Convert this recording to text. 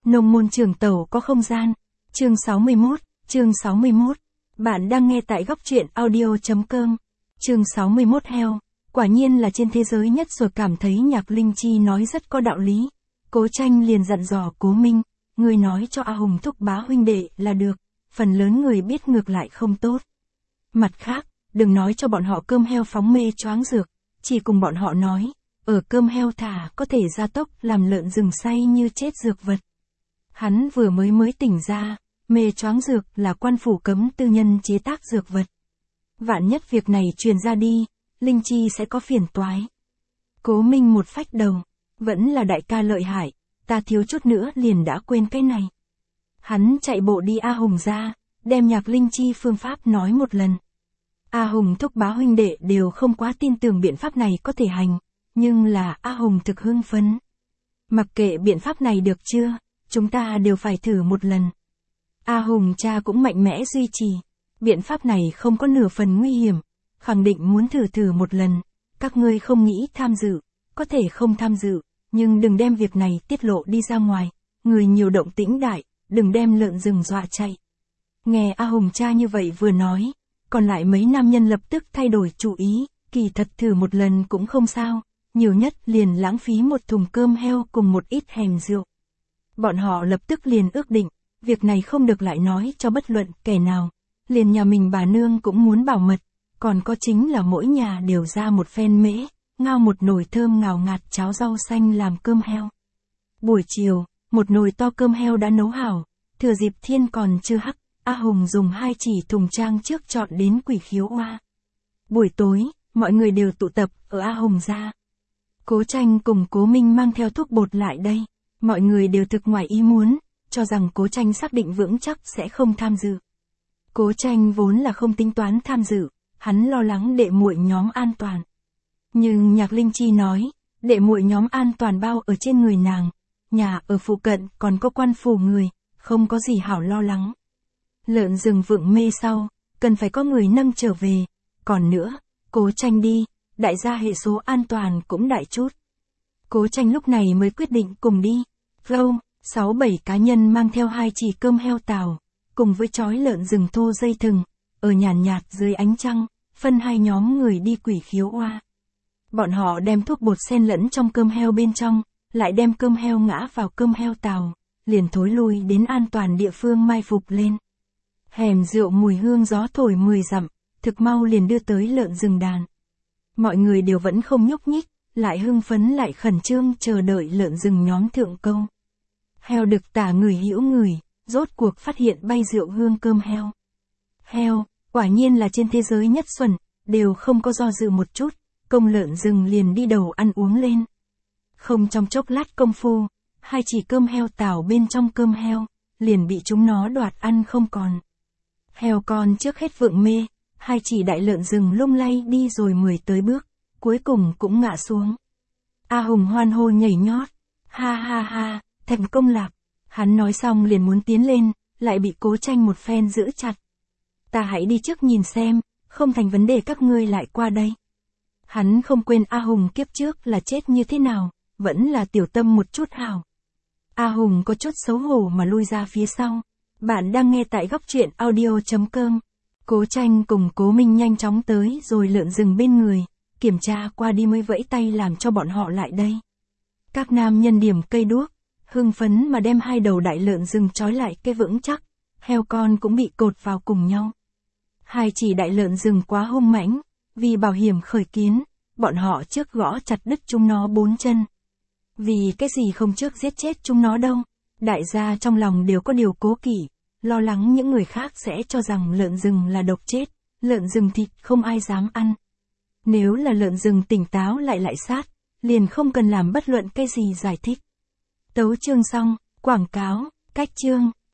Nông môn trường tẩu có không gian. Chương 61. Bạn đang nghe tại góc truyện audio.com. Chương 61 heo. Quả nhiên là trên thế giới nhất rồi, cảm thấy Nhạc Linh Chi nói rất có đạo lý. Cố Tranh liền dặn dò Cố Minh, người nói cho A Hùng thúc bá huynh đệ là được, phần lớn người biết ngược lại không tốt. Mặt khác, đừng nói cho bọn họ cơm heo phóng mê choáng dược, chỉ cùng bọn họ nói, ở cơm heo thả có thể gia tốc làm lợn rừng say như chết dược vật. Hắn vừa mới tỉnh ra, mê choáng dược là quan phủ cấm tư nhân chế tác dược vật. Vạn nhất việc này truyền ra đi, Linh Chi sẽ có phiền toái. Cố Minh một phách đầu, vẫn là đại ca lợi hại, ta thiếu chút nữa liền đã quên cái này. Hắn chạy bộ đi A Hùng ra, đem Nhạc Linh Chi phương pháp nói một lần. A Hùng thúc bá huynh đệ đều không quá tin tưởng biện pháp này có thể hành, nhưng là A Hùng thực hưng phấn. Mặc kệ biện pháp này được chưa, chúng ta đều phải thử một lần. A Hùng cha cũng mạnh mẽ duy trì, biện pháp này không có nửa phần nguy hiểm, khẳng định muốn thử một lần. Các ngươi không nghĩ tham dự, có thể không tham dự, nhưng đừng đem việc này tiết lộ đi ra ngoài, người nhiều động tĩnh đại, đừng đem lợn rừng dọa chạy. Nghe A Hùng cha như vậy vừa nói, còn lại mấy nam nhân lập tức thay đổi chủ ý, kỳ thật thử một lần cũng không sao, nhiều nhất liền lãng phí một thùng cơm heo cùng một ít hèm rượu. Bọn họ lập tức liền ước định, việc này không được lại nói cho bất luận kẻ nào, liền nhà mình bà nương cũng muốn bảo mật, còn có chính là mỗi nhà đều ra một phen mễ, ngao một nồi thơm ngào ngạt cháo rau xanh làm cơm heo. Buổi chiều, một nồi to cơm heo đã nấu hảo, thừa dịp thiên còn chưa hắc, A Hùng dùng 2 chỉ thùng trang trước chọn đến Quỷ Khiếu Oa. Buổi tối, mọi người đều tụ tập ở A Hùng gia. Cố Tranh cùng Cố Minh mang theo thuốc bột lại đây, mọi người đều thực ngoài ý muốn, cho rằng Cố Tranh xác định vững chắc sẽ không tham dự. Cố Tranh vốn là không tính toán tham dự, hắn lo lắng đệ muội nhóm an toàn. Nhưng Nhạc Linh Chi nói, đệ muội nhóm an toàn bao ở trên người nàng, nhà ở phụ cận còn có quan phủ người, không có gì hảo lo lắng. Lợn rừng vượng mê sau, cần phải có người nâng trở về, còn nữa, Cố Tranh đi, đại gia hệ số an toàn cũng đại chút. Cố Tranh lúc này mới quyết định cùng đi. Flow, 6-7 cá nhân mang theo 2 chỉ cơm heo tàu, cùng với chói lợn rừng thô dây thừng, ở nhàn nhạt dưới ánh trăng, phân 2 nhóm người đi Quỷ Khiếu Oa. Bọn họ đem thuốc bột xen lẫn trong cơm heo bên trong, lại đem cơm heo ngã vào cơm heo tàu, liền thối lui đến an toàn địa phương mai phục lên. Hèm rượu mùi hương gió thổi 10 dặm, thực mau liền đưa tới lợn rừng đàn. Mọi người đều vẫn không nhúc nhích, lại hưng phấn lại khẩn trương chờ đợi lợn rừng nhóm thượng câu. Heo đực tả người hữu người, rốt cuộc phát hiện bay rượu hương cơm heo. Heo, quả nhiên là trên thế giới nhất xuẩn, đều không có do dự một chút, công lợn rừng liền đi đầu ăn uống lên. Không trong chốc lát công phu, 2 chỉ cơm heo tảo bên trong cơm heo, liền bị chúng nó đoạt ăn không còn. Heo con trước hết vượng mê, 2 chỉ đại lợn rừng lung lay đi rồi 10 tới bước, cuối cùng cũng ngã xuống. A Hùng hoan hô nhảy nhót, ha ha ha, thành công lạc. Hắn nói xong liền muốn tiến lên, lại bị Cố Tranh một phen giữ chặt. Ta hãy đi trước nhìn xem, không thành vấn đề các ngươi lại qua đây. Hắn không quên A Hùng kiếp trước là chết như thế nào, vẫn là tiểu tâm một chút hảo. A Hùng có chút xấu hổ mà lui ra phía sau. Bạn đang nghe tại góc truyện audio.com. Cố Tranh cùng Cố Minh nhanh chóng tới rồi lợn rừng bên người, kiểm tra qua đi mới vẫy tay làm cho bọn họ lại đây. Các nam nhân điểm cây đuốc, hưng phấn mà đem 2 đầu đại lợn rừng trói lại cây vững chắc, heo con cũng bị cột vào cùng nhau. 2 chỉ đại lợn rừng quá hung mãnh, vì bảo hiểm khởi kiến, bọn họ trước gõ chặt đứt chúng nó 4 chân. Vì cái gì không trước giết chết chúng nó đâu, đại gia trong lòng đều có điều cố kỵ, lo lắng những người khác sẽ cho rằng lợn rừng là độc chết, lợn rừng thịt không ai dám ăn. Nếu là lợn rừng tỉnh táo lại sát, liền không cần làm bất luận cái gì giải thích. Tấu chương xong, quảng cáo, cách chương.